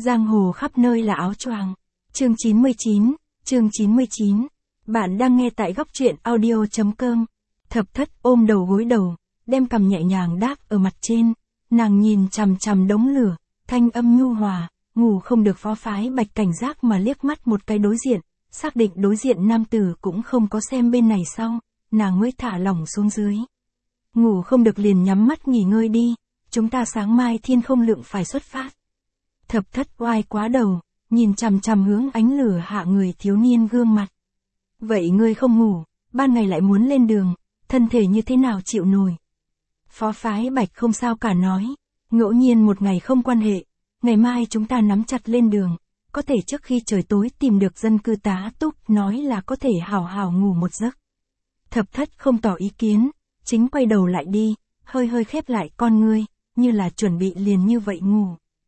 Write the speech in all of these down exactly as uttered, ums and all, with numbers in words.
Giang hồ khắp nơi là áo choàng. Chương chín mươi chín, chương chín mươi chín. Bạn đang nghe tại góc truyện audio chấm com. Thập Thất ôm đầu gối đầu, đem cằm nhẹ nhàng đáp ở mặt trên, nàng nhìn chằm chằm đống lửa, thanh âm nhu hòa, ngủ không được. Phó Phái Bạch cảnh giác mà liếc mắt một cái đối diện, xác định đối diện nam tử cũng không có xem bên này sau, nàng mới thả lỏng xuống dưới. Ngủ không được liền nhắm mắt nghỉ ngơi đi, chúng ta sáng mai thiên không lượng phải xuất phát. Thập Thất oai quá đầu, nhìn chằm chằm hướng ánh lửa hạ người thiếu niên gương mặt. Vậy ngươi không ngủ, ban ngày lại muốn lên đường, thân thể như thế nào chịu nổi? Phó Phái Bạch không sao cả nói, ngẫu nhiên một ngày không quan hệ, ngày mai chúng ta nắm chặt lên đường, có thể trước khi trời tối tìm được dân cư tá túc, nói là có thể hào hào ngủ một giấc. Thập Thất không tỏ ý kiến, chính quay đầu lại đi, hơi hơi khép lại con ngươi, như là chuẩn bị liền như vậy ngủ.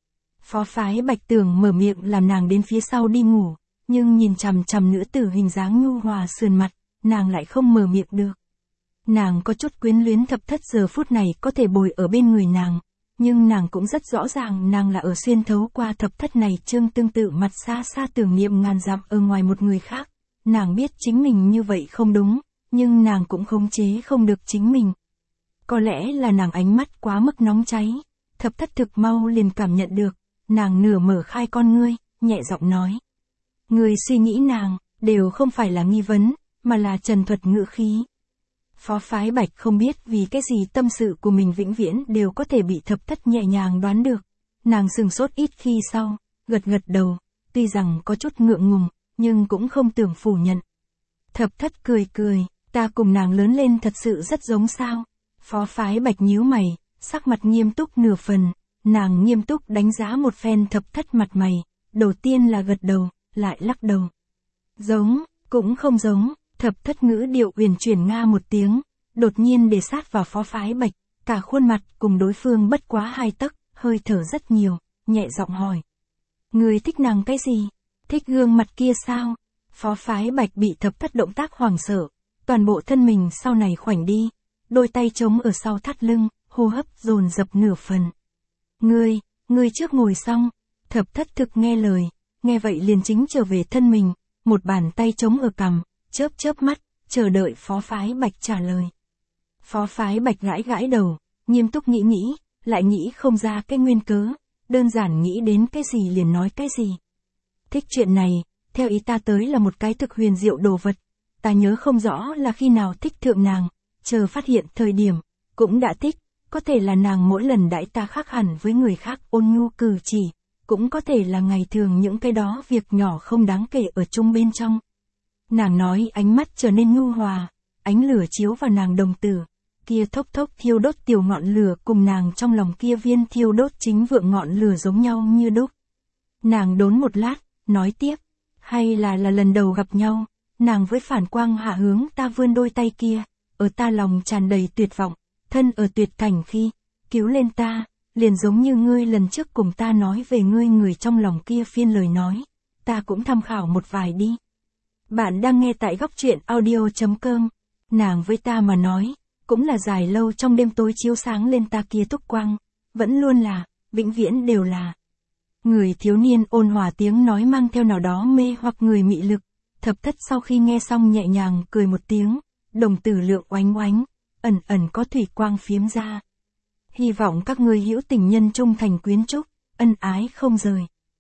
Phó Phái Bạch tưởng mở miệng làm nàng đến phía sau đi ngủ, nhưng nhìn chằm chằm nữ tử hình dáng nhu hòa sườn mặt, nàng lại không mở miệng được. Nàng có chút quyến luyến Thập Thất giờ phút này có thể bồi ở bên người nàng, nhưng nàng cũng rất rõ ràng nàng là ở xuyên thấu qua Thập Thất này trương tương tự mặt xa xa tưởng niệm ngàn dặm ở ngoài một người khác. Nàng biết chính mình như vậy không đúng, nhưng nàng cũng khống chế không được chính mình. Có lẽ là nàng ánh mắt quá mức nóng cháy, Thập Thất thực mau liền cảm nhận được, nàng nửa mở khai con ngươi, nhẹ giọng nói. Người suy nghĩ nàng, đều không phải là nghi vấn, mà là trần thuật ngữ khí. Phó Phái Bạch không biết vì cái gì tâm sự của mình vĩnh viễn đều có thể bị Thập Thất nhẹ nhàng đoán được. Nàng sừng sốt ít khi sau, gật gật đầu, tuy rằng có chút ngượng ngùng, nhưng cũng không tưởng phủ nhận. Thập Thất cười cười, ta cùng nàng lớn lên thật sự rất giống sao? Phó Phái Bạch nhíu mày, sắc mặt nghiêm túc nửa phần, nàng nghiêm túc đánh giá một phen Thập Thất mặt mày, đầu tiên là gật đầu, lại lắc đầu. Giống, cũng không giống. Thập Thất ngữ điệu uyển chuyển nga một tiếng, đột nhiên để sát vào Phó Phái Bạch, cả khuôn mặt cùng đối phương bất quá hai tấc, hơi thở rất nhiều, nhẹ giọng hỏi. Người thích nàng cái gì? Thích gương mặt kia sao? Phó Phái Bạch bị Thập Thất động tác hoảng sợ, toàn bộ thân mình sau này khoảnh đi, đôi tay chống ở sau thắt lưng, hô hấp dồn dập nửa phần. Ngươi, ngươi trước ngồi xong. Thập Thất thực nghe lời, nghe vậy liền chính trở về thân mình, một bàn tay chống ở cằm, chớp chớp mắt, chờ đợi Phó Phái Bạch trả lời. Phó Phái Bạch gãi gãi đầu, nghiêm túc nghĩ nghĩ, lại nghĩ không ra cái nguyên cớ, đơn giản nghĩ đến cái gì liền nói cái gì. Thích chuyện này, theo ý ta tới là một cái thực huyền diệu đồ vật, ta nhớ không rõ là khi nào thích thượng nàng, chờ phát hiện thời điểm, cũng đã thích, có thể là nàng mỗi lần đãi ta khác hẳn với người khác ôn nhu cử chỉ, cũng có thể là ngày thường những cái đó việc nhỏ không đáng kể ở chung bên trong. Nàng nói ánh mắt trở nên nhu hòa, ánh lửa chiếu vào nàng đồng tử, kia thốc thốc thiêu đốt tiểu ngọn lửa cùng nàng trong lòng kia viên thiêu đốt chính vượng ngọn lửa giống nhau như đúc. Nàng đốn một lát, nói tiếp, hay là là lần đầu gặp nhau, nàng với phản quang hạ hướng ta vươn đôi tay kia, ở ta lòng tràn đầy tuyệt vọng, thân ở tuyệt cảnh khi, cứu lên ta, liền giống như ngươi lần trước cùng ta nói về ngươi người trong lòng kia phiên lời nói, ta cũng tham khảo một vài đi. Bạn đang nghe tại góc truyện audio chấm com, nàng với ta mà nói, cũng là dài lâu trong đêm tối chiếu sáng lên ta kia túc quang, vẫn luôn là, vĩnh viễn đều là. Người thiếu niên ôn hòa tiếng nói mang theo nào đó mê hoặc người mị lực, Thập Thất sau khi nghe xong nhẹ nhàng cười một tiếng, đồng tử lượng oánh oánh, ẩn ẩn có thủy quang phiếm ra. Hy vọng các ngươi hữu tình nhân trung thành quyến trúc, ân ái không rời.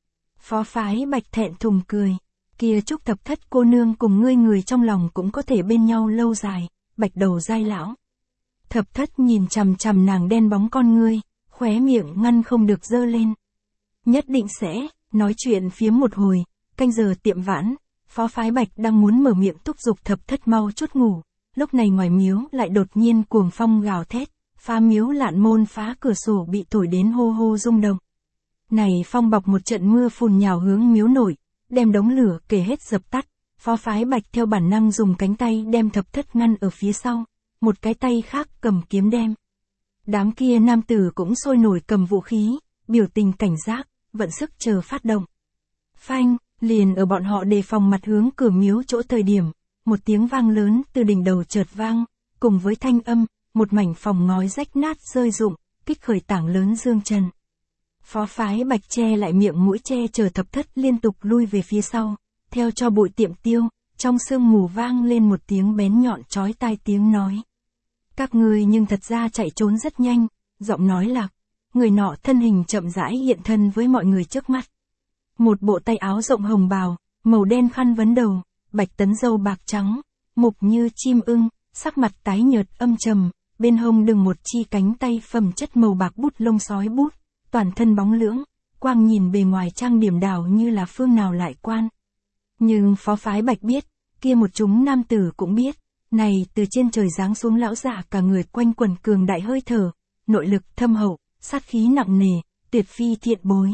Phó Phái Bạch thẹn thùng cười. Kia chúc Thập Thất cô nương cùng ngươi người trong lòng cũng có thể bên nhau lâu dài, Bạch đầu giai lão. Thập Thất nhìn chằm chằm nàng đen bóng con ngươi, khóe miệng ngăn không được dơ lên. Nhất định sẽ, nói chuyện phiếm một hồi, canh giờ tiệm vãn, Phó Phái Bạch đang muốn mở miệng thúc giục Thập Thất mau chút ngủ, lúc này ngoài miếu lại đột nhiên cuồng phong gào thét, phá miếu lạn môn phá cửa sổ bị thổi đến hô hô rung động. Này phong bọc một trận mưa phùn nhào hướng miếu nổi, đem đống lửa kể hết dập tắt, Phó Phái Bạch theo bản năng dùng cánh tay đem Thập Thất ngăn ở phía sau, một cái tay khác cầm kiếm đem. Đám kia nam tử cũng sôi nổi cầm vũ khí, biểu tình cảnh giác, vận sức chờ phát động. Phanh, liền ở bọn họ đề phòng mặt hướng cửa miếu chỗ thời điểm, một tiếng vang lớn từ đỉnh đầu chợt vang, cùng với thanh âm, một mảnh phòng ngói rách nát rơi rụng, kích khởi tảng lớn dương trần. Phó phái Bạch che lại miệng mũi che chờ Thập Thất liên tục lui về phía sau, theo cho bụi tiệm tiêu, trong sương mù vang lên một tiếng bén nhọn chói tai tiếng nói. Các ngươi nhưng thật ra chạy trốn rất nhanh, giọng nói lạc, người nọ thân hình chậm rãi hiện thân với mọi người trước mắt. Một bộ tay áo rộng hồng bào, màu đen khăn vấn đầu, bạch tấn râu bạc trắng, mục như chim ưng, sắc mặt tái nhợt âm trầm, bên hông đừng một chi cánh tay phẩm chất màu bạc bút lông sói bút, toàn thân bóng lưỡng, quang nhìn bề ngoài trang điểm đảo như là phương nào lại quan. Nhưng phó phái Bạch biết, kia một chúng nam tử cũng biết, này từ trên trời giáng xuống lão giả cả người quanh quần cường đại hơi thở, nội lực thâm hậu, sát khí nặng nề, tuyệt phi thiện bối.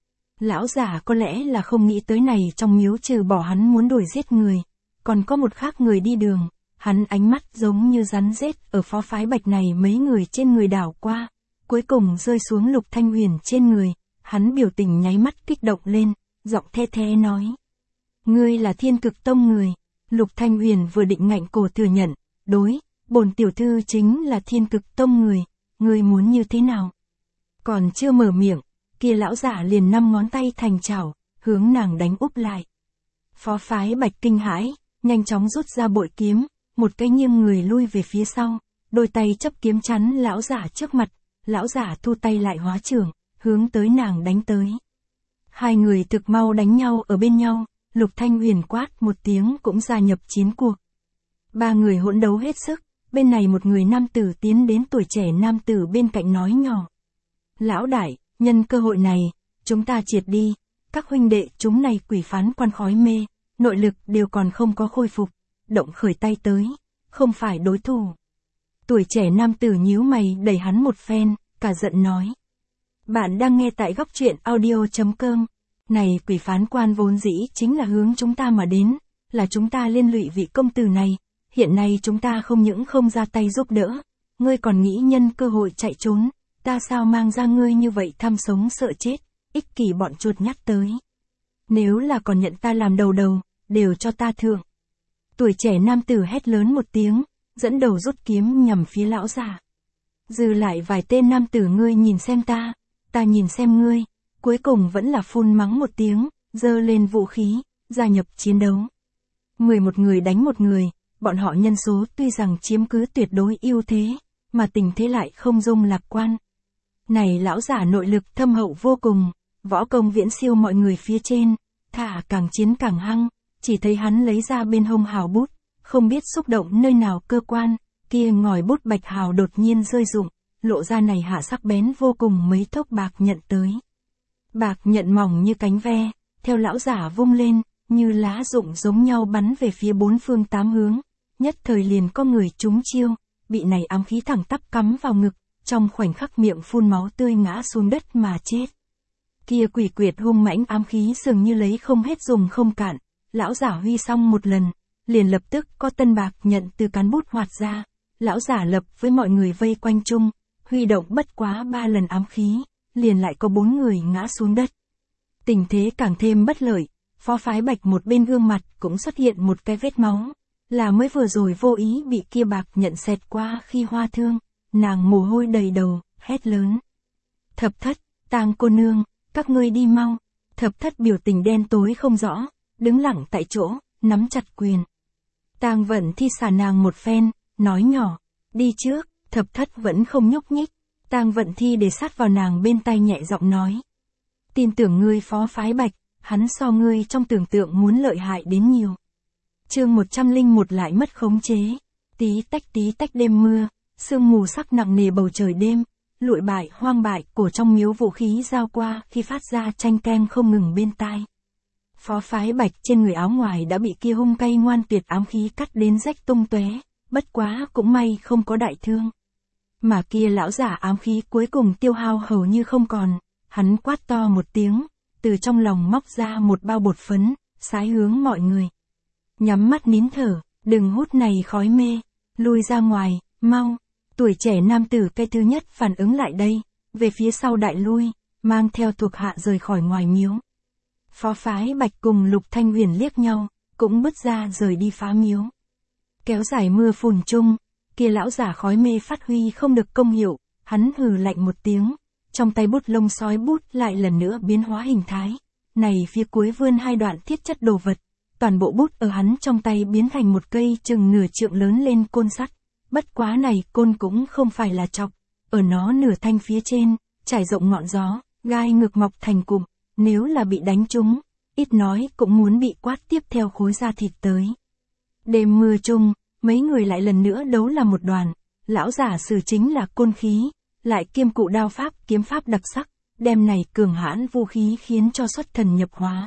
Lão giả có lẽ là không nghĩ tới này trong miếu trừ bỏ hắn muốn đuổi giết người, còn có một khác người đi đường, hắn ánh mắt giống như rắn rết ở phó phái Bạch này mấy người trên người đảo qua, cuối cùng rơi xuống Lục Thanh Huyền trên người, hắn biểu tình nháy mắt kích động lên, giọng the thé nói. Ngươi là Thiên Cực Tông người. Lục Thanh Huyền vừa định ngạnh cổ thừa nhận, đối, bổn tiểu thư chính là Thiên Cực Tông người, ngươi muốn như thế nào? Còn chưa mở miệng, kia lão giả liền năm ngón tay thành chảo, hướng nàng đánh úp lại. Phó phái Bạch kinh hãi, nhanh chóng rút ra bội kiếm, một cái nghiêng người lui về phía sau, đôi tay chấp kiếm chắn lão giả trước mặt, lão giả thu tay lại hóa trưởng, hướng tới nàng đánh tới. Hai người thực mau đánh nhau ở bên nhau. Lục Thanh Huyền quát một tiếng cũng gia nhập chiến cuộc. Ba người hỗn đấu hết sức, bên này một người nam tử tiến đến tuổi trẻ nam tử bên cạnh nói nhỏ. Lão đại, nhân cơ hội này, chúng ta triệt đi, các huynh đệ chúng này quỷ phán quan khói mê, nội lực đều còn không có khôi phục, động khởi tay tới, không phải đối thủ. Tuổi trẻ nam tử nhíu mày đẩy hắn một phen, cả giận nói. Bạn đang nghe tại góc truyện audio chấm com. Này quỷ phán quan vốn dĩ chính là hướng chúng ta mà đến, là chúng ta liên lụy vị công tử này, hiện nay chúng ta không những không ra tay giúp đỡ, ngươi còn nghĩ nhân cơ hội chạy trốn, ta sao mang ra ngươi như vậy tham sống sợ chết, ích kỷ bọn chuột nhắt tới. Nếu là còn nhận ta làm đầu đầu, đều cho ta thưởng. Tuổi trẻ nam tử hét lớn một tiếng, dẫn đầu rút kiếm nhằm phía lão già. Dư lại vài tên nam tử ngươi nhìn xem ta, ta nhìn xem ngươi. Cuối cùng vẫn là phun mắng một tiếng, giơ lên vũ khí, gia nhập chiến đấu. mười một người đánh một người, bọn họ nhân số tuy rằng chiếm cứ tuyệt đối ưu thế, mà tình thế lại không dung lạc quan. Này lão giả nội lực thâm hậu vô cùng, võ công viễn siêu mọi người phía trên, thả càng chiến càng hăng, chỉ thấy hắn lấy ra bên hông hào bút, không biết xúc động nơi nào cơ quan, kia ngòi bút bạch hào đột nhiên rơi rụng, lộ ra này hạ sắc bén vô cùng mấy thốc bạc nhận tới. Bạc nhận mỏng như cánh ve, theo lão giả vung lên, như lá rụng giống nhau bắn về phía bốn phương tám hướng, nhất thời liền có người trúng chiêu, bị này ám khí thẳng tắp cắm vào ngực, trong khoảnh khắc miệng phun máu tươi ngã xuống đất mà chết. Kia quỷ quyệt hung mãnh ám khí dường như lấy không hết dùng không cạn, lão giả huy xong một lần, liền lập tức có tân bạc nhận từ cán bút hoạt ra, lão giả lập với mọi người vây quanh chung, huy động bất quá ba lần ám khí. Liền lại có bốn người ngã xuống đất. Tình thế càng thêm bất lợi, phó phái Bạch một bên gương mặt cũng xuất hiện một cái vết máu, là mới vừa rồi vô ý bị kia bạc nhận xẹt qua khi hoa thương, nàng mồ hôi đầy đầu, hét lớn. Thập Thất, Tang cô nương, các ngươi đi mau. Thập Thất biểu tình đen tối không rõ, đứng lặng tại chỗ, nắm chặt quyền. Tang Vận Thi xả nàng một phen, nói nhỏ, đi trước. Thập Thất vẫn không nhúc nhích. Tang Vận Thi để sát vào nàng bên tai nhẹ giọng nói. Tin tưởng ngươi phó phái Bạch, hắn so ngươi trong tưởng tượng muốn lợi hại đến nhiều. Chương một trăm lẻ một lại mất khống chế. Tí tách tí tách đêm mưa, sương mù sắc nặng nề bầu trời đêm, lụi bại hoang bại cổ trong miếu vũ khí giao qua khi phát ra tranh keng không ngừng bên tai. Phó phái Bạch trên người áo ngoài đã bị kia hung cay ngoan tuyệt ám khí cắt đến rách tung tóe, bất quá cũng may không có đại thương. Mà kia lão giả ám khí cuối cùng tiêu hao hầu như không còn, hắn quát to một tiếng, từ trong lòng móc ra một bao bột phấn, sái hướng mọi người. Nhắm mắt nín thở, đừng hút này khói mê, lui ra ngoài, mau. Tuổi trẻ nam tử cái thứ nhất phản ứng lại đây, về phía sau đại lui, mang theo thuộc hạ rời khỏi ngoài miếu. Phó phái Bạch cùng Lục Thanh Huyền liếc nhau, cũng bứt ra rời đi phá miếu. Kéo dài mưa phùn chung, kia lão giả khói mê phát huy không được công hiệu, hắn hừ lạnh một tiếng, trong tay bút lông sói bút lại lần nữa biến hóa hình thái. Này phía cuối vươn hai đoạn thiết chất đồ vật, toàn bộ bút ở hắn trong tay biến thành một cây chừng nửa trượng lớn lên côn sắt. Bất quá này côn cũng không phải là chọc, ở nó nửa thanh phía trên, trải rộng ngọn gió, gai ngược mọc thành cụm, nếu là bị đánh trúng, ít nói cũng muốn bị quát tiếp theo khối da thịt tới. Đêm mưa chung, mấy người lại lần nữa đấu là một đoàn, lão giả sử chính là côn khí, lại kiêm cụ đao pháp kiếm pháp đặc sắc, đem này cường hãn vũ khí khiến cho xuất thần nhập hóa.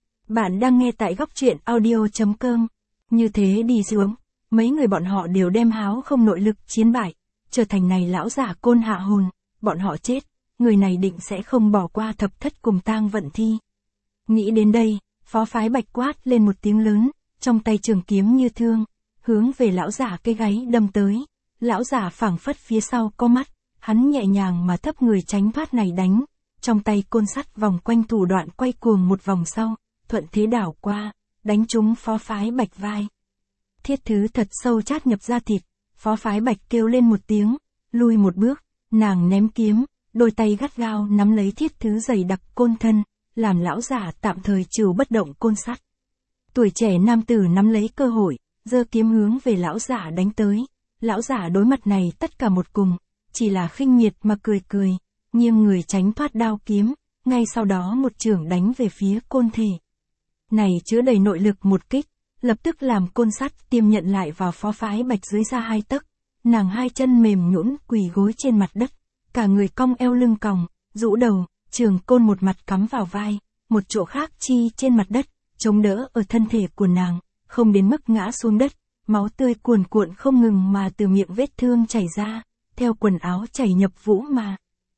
Bạn đang nghe tại góc truyện audio chấm com. Như thế đi xuống, mấy người bọn họ đều đem háo không nội lực chiến bại, trở thành này lão giả côn hạ hồn, bọn họ chết, người này định sẽ không bỏ qua thập thất cùng tang vận thi. Nghĩ đến đây, phó phái bạch quát lên một tiếng lớn, trong tay trường kiếm như thương, hướng về lão giả cái gáy đâm tới. Lão giả phảng phất phía sau có mắt, hắn nhẹ nhàng mà thấp người tránh thoát này đánh, trong tay côn sắt vòng quanh thủ đoạn quay cuồng một vòng sau, thuận thế đảo qua, đánh trúng phó phái bạch vai. Thiết thứ thật sâu chát nhập ra thịt, phó phái bạch kêu lên một tiếng, lui một bước, nàng ném kiếm, đôi tay gắt gao nắm lấy thiết thứ dày đặc côn thân, làm lão giả tạm thời trừ bất động côn sắt. Tuổi trẻ nam tử nắm lấy cơ hội, giơ kiếm hướng về lão giả đánh tới. Lão giả đối mặt này tất cả một cùng, chỉ là khinh miệt mà cười cười, nghiêng người tránh thoát đao kiếm, ngay sau đó một chưởng đánh về phía côn thể. Này chứa đầy nội lực một kích, lập tức làm côn sắt tiêm nhận lại vào phó phái bạch dưới ra hai tấc, nàng hai chân mềm nhũn quỳ gối trên mặt đất, cả người cong eo lưng còng, rũ đầu, trường côn một mặt cắm vào vai, một chỗ khác chi trên mặt đất, chống đỡ ở thân thể của nàng, không đến mức ngã xuống đất. Máu tươi cuồn cuộn không ngừng mà từ miệng vết thương chảy ra, theo quần áo chảy nhập vũ mà.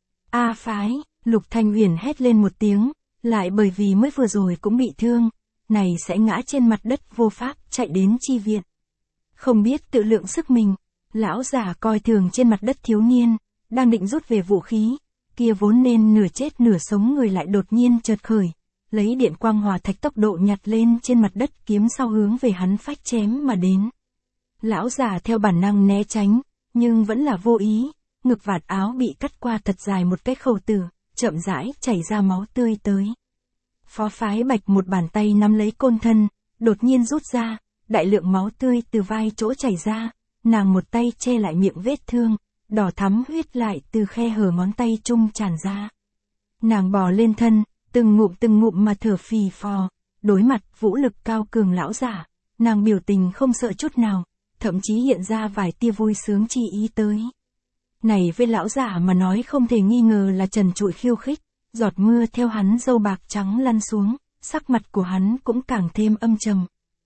A phái, Lục Thanh Uyển hét lên một tiếng, lại bởi vì mới vừa rồi cũng bị thương, này sẽ ngã trên mặt đất vô pháp chạy đến chi viện. Không biết tự lượng sức mình, lão già coi thường trên mặt đất thiếu niên, đang định rút về vũ khí, kia vốn nên nửa chết nửa sống người lại đột nhiên chợt khởi, lấy điện quang hòa thạch tốc độ nhặt lên trên mặt đất kiếm sau hướng về hắn phách chém mà đến. Lão già theo bản năng né tránh, nhưng vẫn là vô ý, ngực vạt áo bị cắt qua thật dài một cái khẩu tử, chậm rãi chảy ra máu tươi tới. Phó phái bạch một bàn tay nắm lấy côn thân, đột nhiên rút ra, đại lượng máu tươi từ vai chỗ chảy ra, nàng một tay che lại miệng vết thương, đỏ thắm huyết lại từ khe hở ngón tay trung tràn ra. Nàng bò lên thân, từng ngụm từng ngụm mà thở phì phò, đối mặt vũ lực cao cường lão giả, nàng biểu tình không sợ chút nào, thậm chí hiện ra vài tia vui sướng chi ý tới. Này với lão giả mà nói không thể nghi ngờ là trần trụi khiêu khích, giọt mưa theo hắn râu bạc trắng lăn xuống, sắc mặt của hắn cũng càng thêm âm trầm.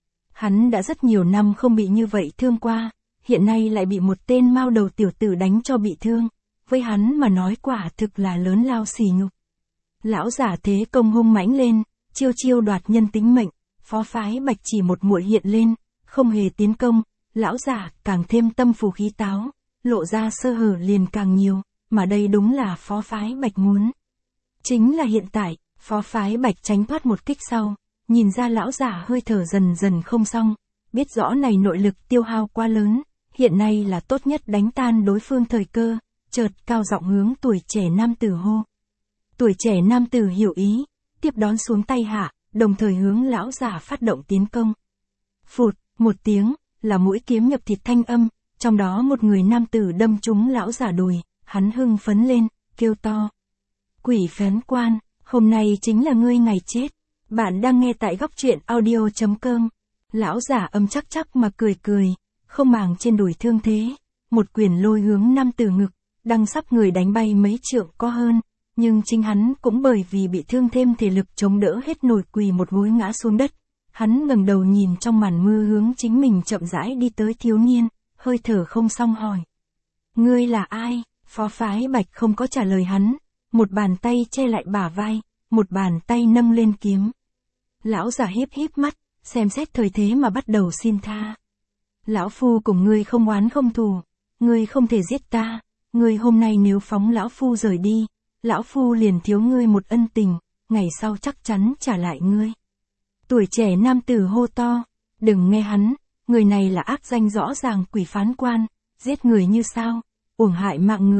Hắn đã rất nhiều năm không bị như vậy thương qua, hiện nay lại bị một tên mao đầu tiểu tử đánh cho bị thương, với hắn mà nói quả thực là lớn lao sỉ nhục. Lão giả thế công hung mãnh lên, chiêu chiêu đoạt nhân tính mệnh, phó phái bạch chỉ một muội hiện lên, không hề tiến công, lão giả càng thêm tâm phù khí táo, lộ ra sơ hở liền càng nhiều, mà đây đúng là phó phái bạch muốn. Chính là hiện tại, phó phái bạch tránh thoát một kích sau, nhìn ra lão giả hơi thở dần dần không xong, biết rõ này nội lực tiêu hao quá lớn, hiện nay là tốt nhất đánh tan đối phương thời cơ, chợt cao giọng hướng tuổi trẻ nam tử hô. Tuổi trẻ nam tử hiểu ý, tiếp đón xuống tay hạ, đồng thời hướng lão giả phát động tiến công. Phụt, một tiếng, là mũi kiếm nhập thịt thanh âm, trong đó một người nam tử đâm trúng lão giả đùi, hắn hưng phấn lên, kêu to. Quỷ phén quan, hôm nay chính là ngươi ngày chết. Bạn đang nghe tại góc truyện audio chấm com. Lão giả âm chắc chắc mà cười cười, không màng trên đùi thương thế, một quyền lôi hướng nam tử ngực, đang sắp người đánh bay mấy trượng có hơn, nhưng chính hắn cũng bởi vì bị thương thêm thể lực chống đỡ hết nổi quỳ một gối ngã xuống đất. Hắn ngẩng đầu nhìn trong màn mưa hướng chính mình chậm rãi đi tới thiếu niên, hơi thở không xong hỏi. Ngươi là ai? Phó phái bạch không có trả lời hắn, một bàn tay che lại bả vai, một bàn tay nâng lên kiếm. Lão giả híp híp mắt, xem xét thời thế mà bắt đầu xin tha. Lão phu cùng ngươi không oán không thù, ngươi không thể giết ta, ngươi hôm nay nếu phóng lão phu rời đi, lão phu liền thiếu ngươi một ân tình, ngày sau chắc chắn trả lại ngươi. Tuổi trẻ nam tử hô to, đừng nghe hắn, người này là ác danh rõ ràng quỷ phán quan, giết người như sao, uổng hại mạng người,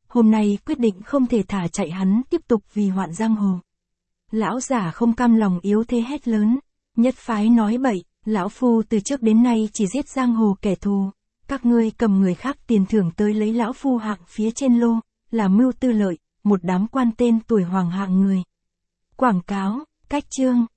hôm nay quyết định không thể thả chạy hắn tiếp tục vì hoạn giang hồ. Lão giả không cam lòng yếu thế hét lớn, nhất phái nói bậy, lão phu từ trước đến nay chỉ giết giang hồ kẻ thù, các ngươi cầm người khác tiền thưởng tới lấy lão phu hạng phía trên lô, là mưu tư lợi, một đám quan tên tuổi hoàng hạng người. Quảng cáo, cách chương.